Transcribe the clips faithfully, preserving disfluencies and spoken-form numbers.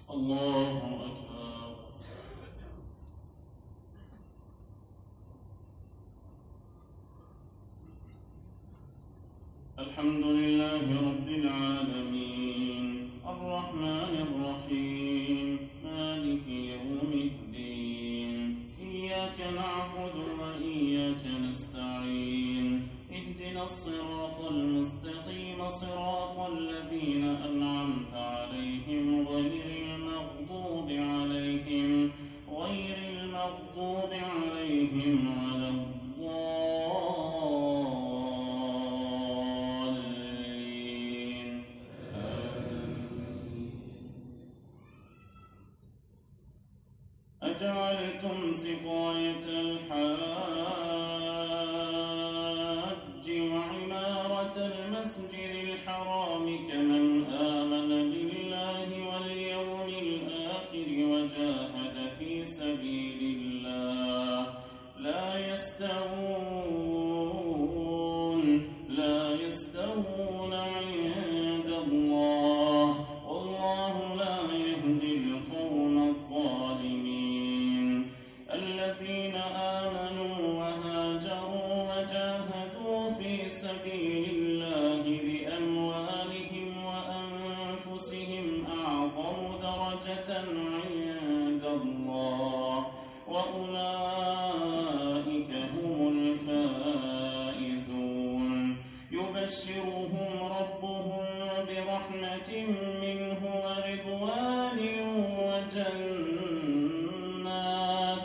الله أكبر. الحمد لله رب العالمين الرحمن الرحيم مالك يوم الدين إياك نعبد وإياك نستعين اهدنا الصراط المستقيم صراط الذين أنعمت عليهم غير المغضوب عليهم غير المغضوب عليهم ولا الضالين. أجعلتم سقاية الحاج وعمارة المسجد الحرام كمن آمن بالله واليوم الآخر وجاهد في سبيل الله لا يستوون لا يستوون عند الله والله لا يهدي القوم الظالمين. الذين آمنوا وهاجروا وجاهدوا في سبيل الله بأموالهم وأنفسهم أعظم درجة عند الله وأولئك هم الفائزون. يبشرهم ربهم برحمة منه ورضوان وجنات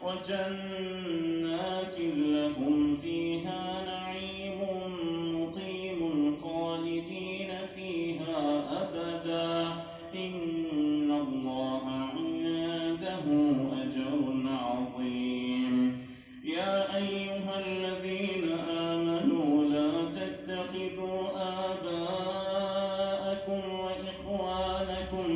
وجنات لهم فيها نعيم مقيم خالدين فيها أبدا إن الله عنده أجر عظيم. يا أيها الذين آمنوا لا تتخذوا آباءكم وإخوانكم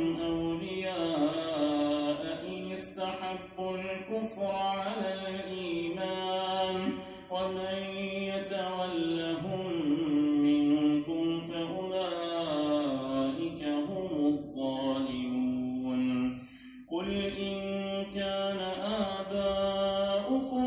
أولياء إن استحبوا الكفر على الإيمان ومن يتولهم منكم فأولئك هم الظالمون. قل إن كان آباؤكم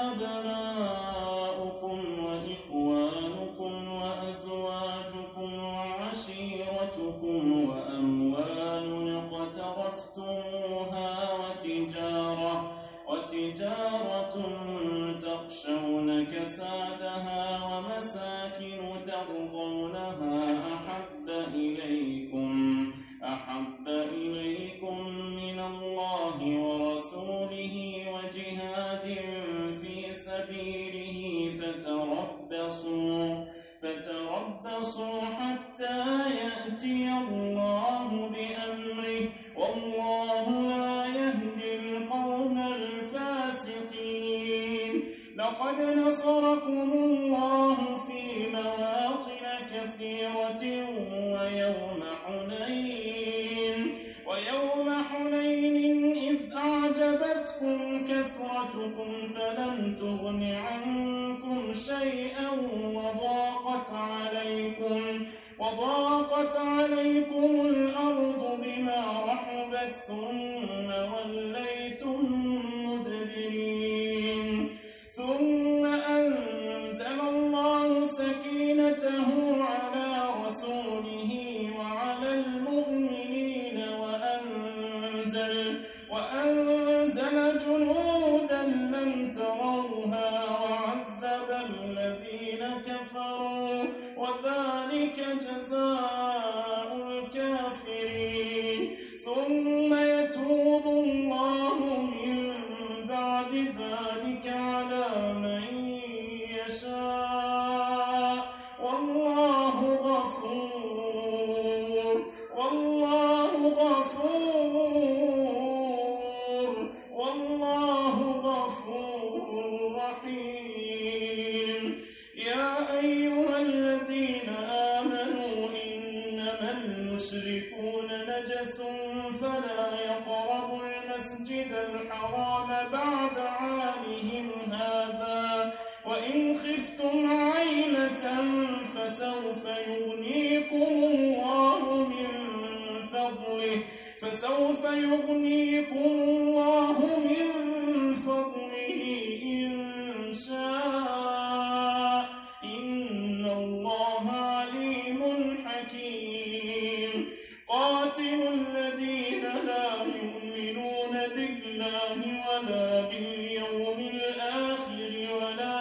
وأبناؤكم وإخوانكم وأزواجكم وعشيرتكم وأموال اقترفتموها وتجارة وتجارة تخشون كسادها ومساكن ترضونها أحب إليكم أحب إليكم من الله ورسوله وجهاد في سبيله فتربصوا فتربصوا حتى يأتي الله بأمره والله لا يهدي القوم الفاسقين. لقد نصركم الله في مواطن كثيرة ويوم حنين ويوم حنين إذ أعجبتكم كثرتكم فلم تغن عنكم شيئا وضاقت عليكم وضاقت عليكم الأرض بما رحبت ثم وليتم مدبرين. ثم أنزل الله سكينته على رسوله وعلى المؤمنين وأنزل وأنزل جنودا لم تروها وعذب الذين كفروا وذلك جزاء الكافرين. ثم يتوب الله من بعد ذلك على من يشاء والله غفور والله غفور والله غفور رحيم. يا أيها الذين آمنوا إنما المشركون نجس فلا يقربوا المسجد الحرام بعد عامهم هذا وإن خفتم عيلة فسوف يغنيكم الله من فضله فسوف سوف يغنيكم الله من فضله إن شاء إن الله عليم حكيم قاتلوا الذين لا يؤمنون بالله ولا باليوم الآخر ولا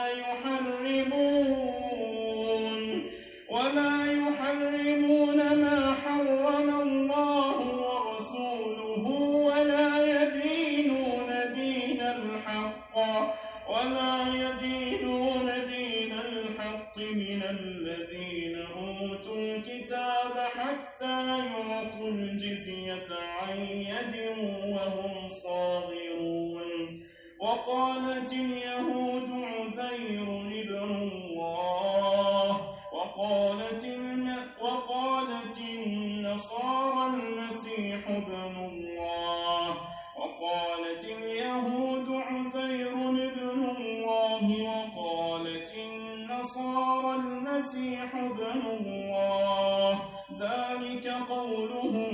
يحرمون ولا يحرمون ما حرم الله ورسوله ولا يدينون دين الحق ولا يدينون دين الحق من الذين أوتوا الكتاب حتى يعطوا الجزية عن يد وهم صاغرون وقالت اليهود عزير ابن الله وقالت, وقالت النصارى المسيح ابن الله وقالت اليهود عزير ابن الله وقالت النصارى المسيح ابن الله ذلك قولهم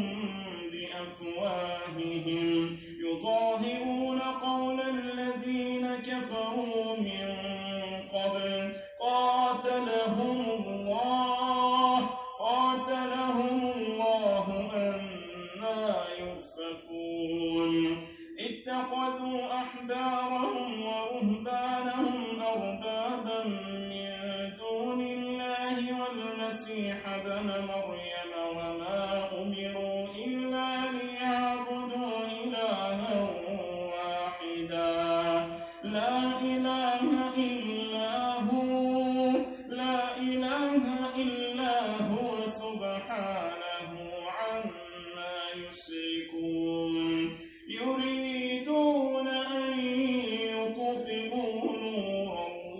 بأفواههم يضاهئون قول الذين كفروا من قبل قاتلهم الله قاتلهم الله أنى يؤفكون اتخذوا أحبارهم ورهبانهم أربابا من دون الله والمسيح ابن مريم وما أمروا إلا ليعبدوا إلها واحدا لا إله إلا هو لا إله إلا هو سبحانه عما يشركون يريدون أن يطفئوا نور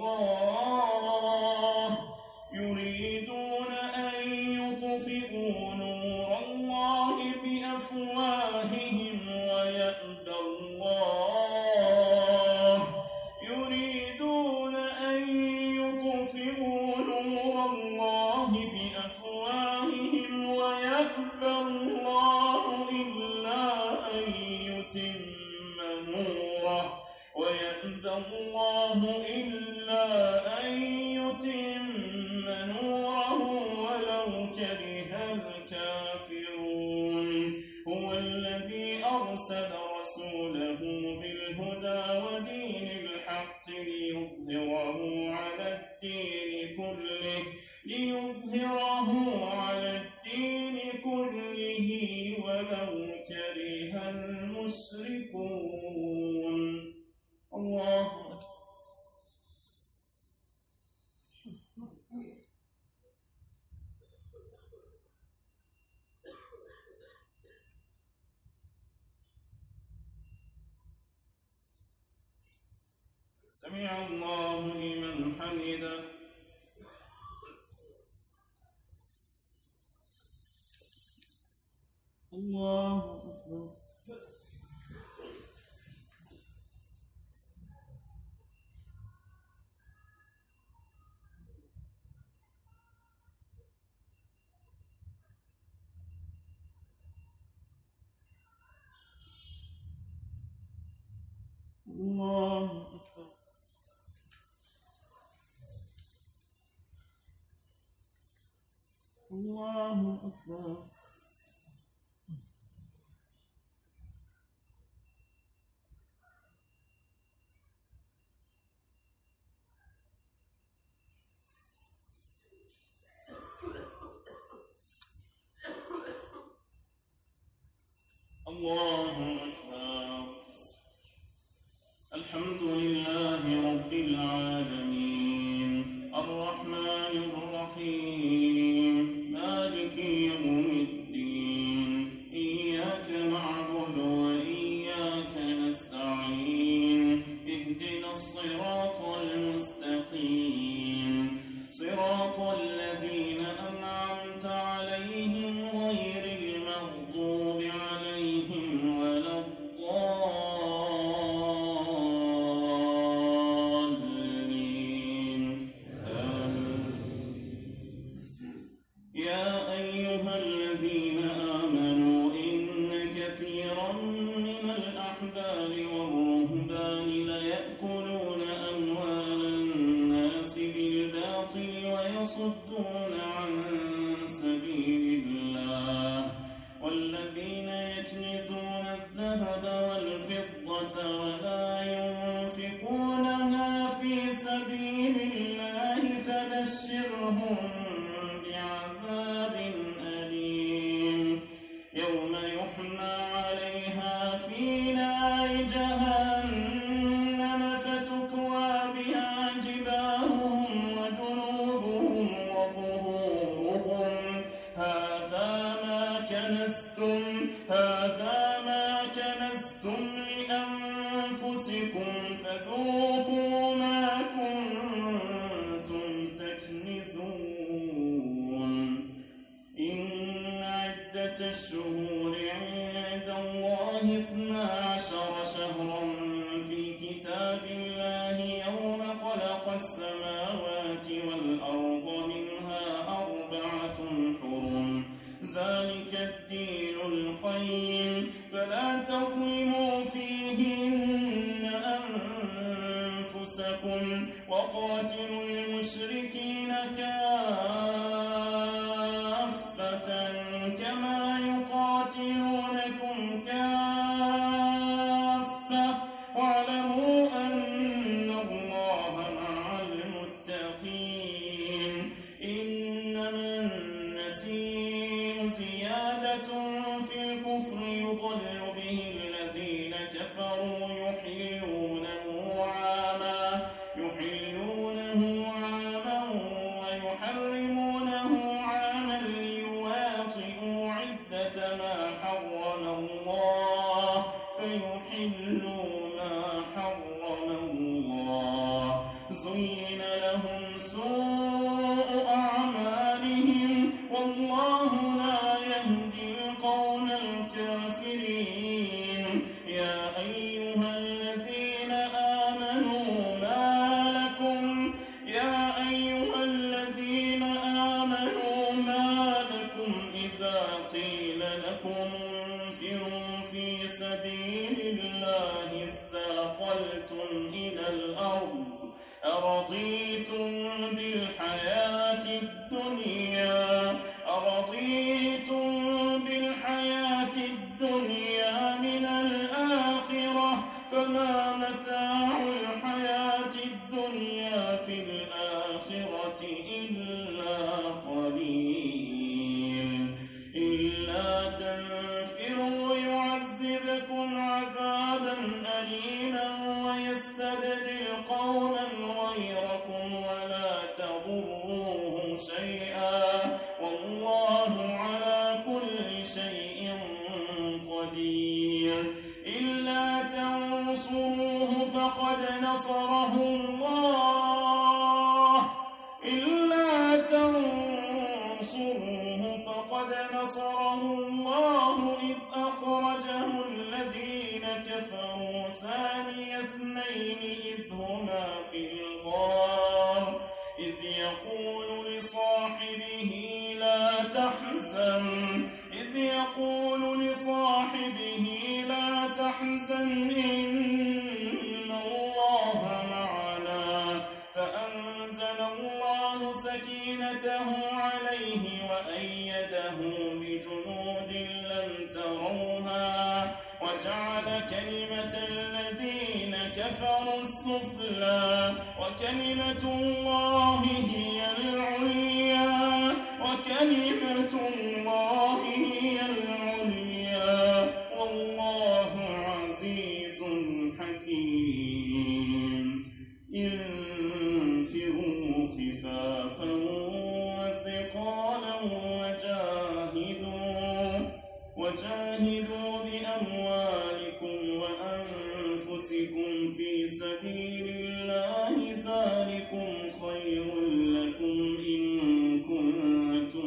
الله يريدون أن يطفئوا نور الله بأفواههم ويأبى الله يريدون أن يطفئوا نور الله بأفواههم ويأبى الله إلا أن يتم نوره ويأبى الله إلا أن يتم نوره ولو كره الكافرون هو الذي أرسل رسوله بالهدى ودين الحق ليظهره على الدين كله ليظهره على الدين كله ولو كره المشركون الله أكبر. سمع الله لمن حمده الله أكبر. الله أكبر. الله أكبر. الله أكبر. الحمد لله رب العالمين الرحمن الرحيم مالك يوم الدين إياك نعبد وإياك نستعين اهدنا الصراط المستقيم صراط الذين أنعمت عليهم غير المغضوب عليهم ولا كثيرا من الأحبار والرهبان ليأكلون أموال الناس بالباطل ويصدون عن سبيل الله والذين يكنزون الذهب والفضة ولا ينفقونها في سبيل الله فبشرهم بعذاب أليم يوم يحمى عليها في نار جهنم فتكوى بها جباههم وجنوبهم وظهورهم هذا ما كنزتم هذا ما كنزتم لأنفسكم فذوقوا ما كنتم تكنزون إن عدة الشهور عند الله اثنا عشر شهرا في كتاب الله يوم خلق السماوات والأرض منها أربعة حرم ذلك الدين القيم فلا تظلموا فيهن أنفسكم وقاتلوا المشركين كافة كما يقاتلونكم كافة واعلموا أن الله مع المتقين إنما النسيء زيادة في الكفر يضل به الذين كفروا يحلونه عاما يحلونه عاما ويحرمونه عاما ليواطئوا عدة ما حرم الله فيحلوا ما حرم الله زين لهم سوء أعمالهم والله لا يهدي القوم الكافرين يا أيها الذين آمنوا ما لكم يا أيها الذين آمنوا ما لكم إذا قيل لكم انفروا في سبيل الله اثاقلتم إلى الأرض أرضيتم بالحياة الدنيا أرضيتم بالحياة الدنيا من الآخرة فما متاع الحياة الدنيا في الآخرة إلا قليل إلا تنفروا يعذبكم عذابا أليما ويستبدل قوما غيركم ولا تضروه شيئا والله على كل شيء قدير إلا تنصروه فقد نصره الله إلا تنصروه فقد نصره الله إذ أخرجه الذين كفروا ثاني اثنين إذ هما في الغار إذ يقول لصاحبه لا تحزن إذ يقول لصاحبه لا تحزن إن الله معنا فأنزل الله سكينته عليه وأيده بجنود لم تروها وجعل كلمة الذين كفروا السفلى وكلمة الله هي العليا وكلمة الله هي العليا والله عزيز حكيم انفروا خفافا وثقالا وجاهدوا وجاهدوا بأموالكم وأنفسكم في سبيل الله ذلكم خير لكم إن كنتم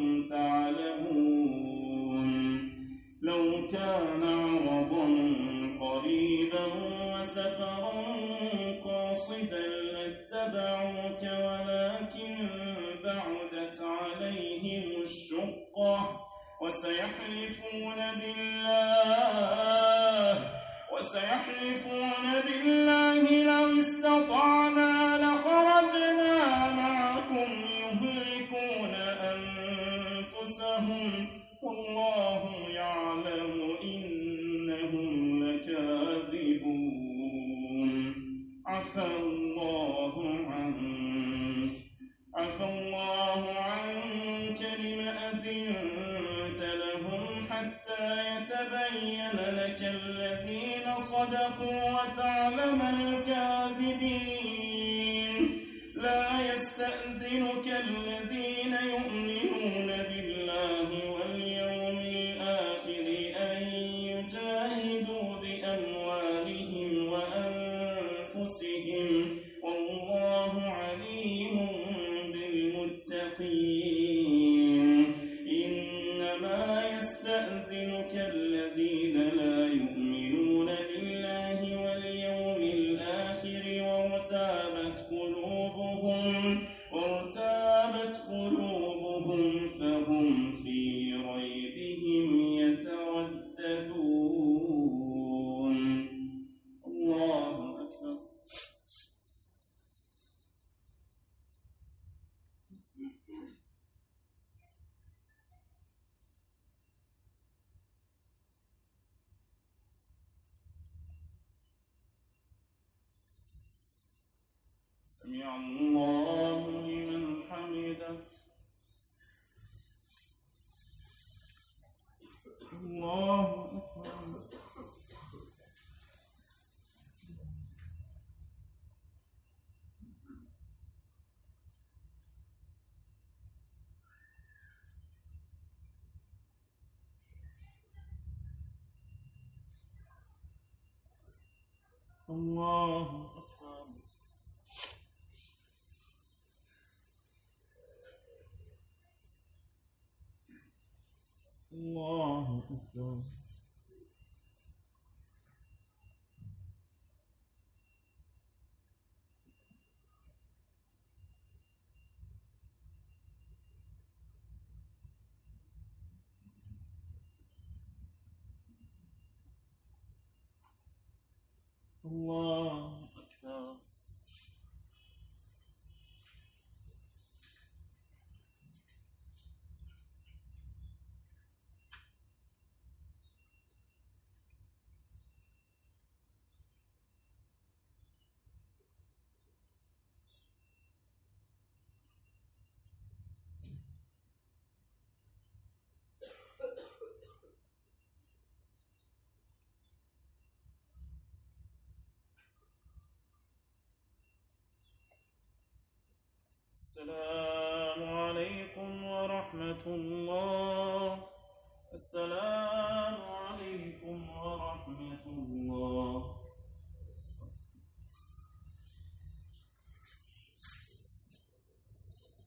تعلمون لو كان عرضا قريبا وسفرا قاصدا لاتبعوك ولكن بعدت عليهم الشقة وسيحلفون بالله عفى الله عنك عفى الله عنك لم أذنت لهم حتى يتبين لك الذين صدقوا وتعلم الكاذبين لا يستأذنك الذين يؤمنون بالله واليوم الآخر أن يجاهدوا بأموالهم وأنفسهم والله عليم بالمتقين إنما يستأذنك الذين لا يؤمنون بالله واليوم الآخر وارتابت قلوبهم وارتابت قلوبهم فهم في ريبهم يترددون الله أكبر. سمع الله لمن حمده. الله أكبر. الله أكبر. الله أكبر. الله أكبر. السلام عليكم ورحمة الله. السلام عليكم ورحمة الله.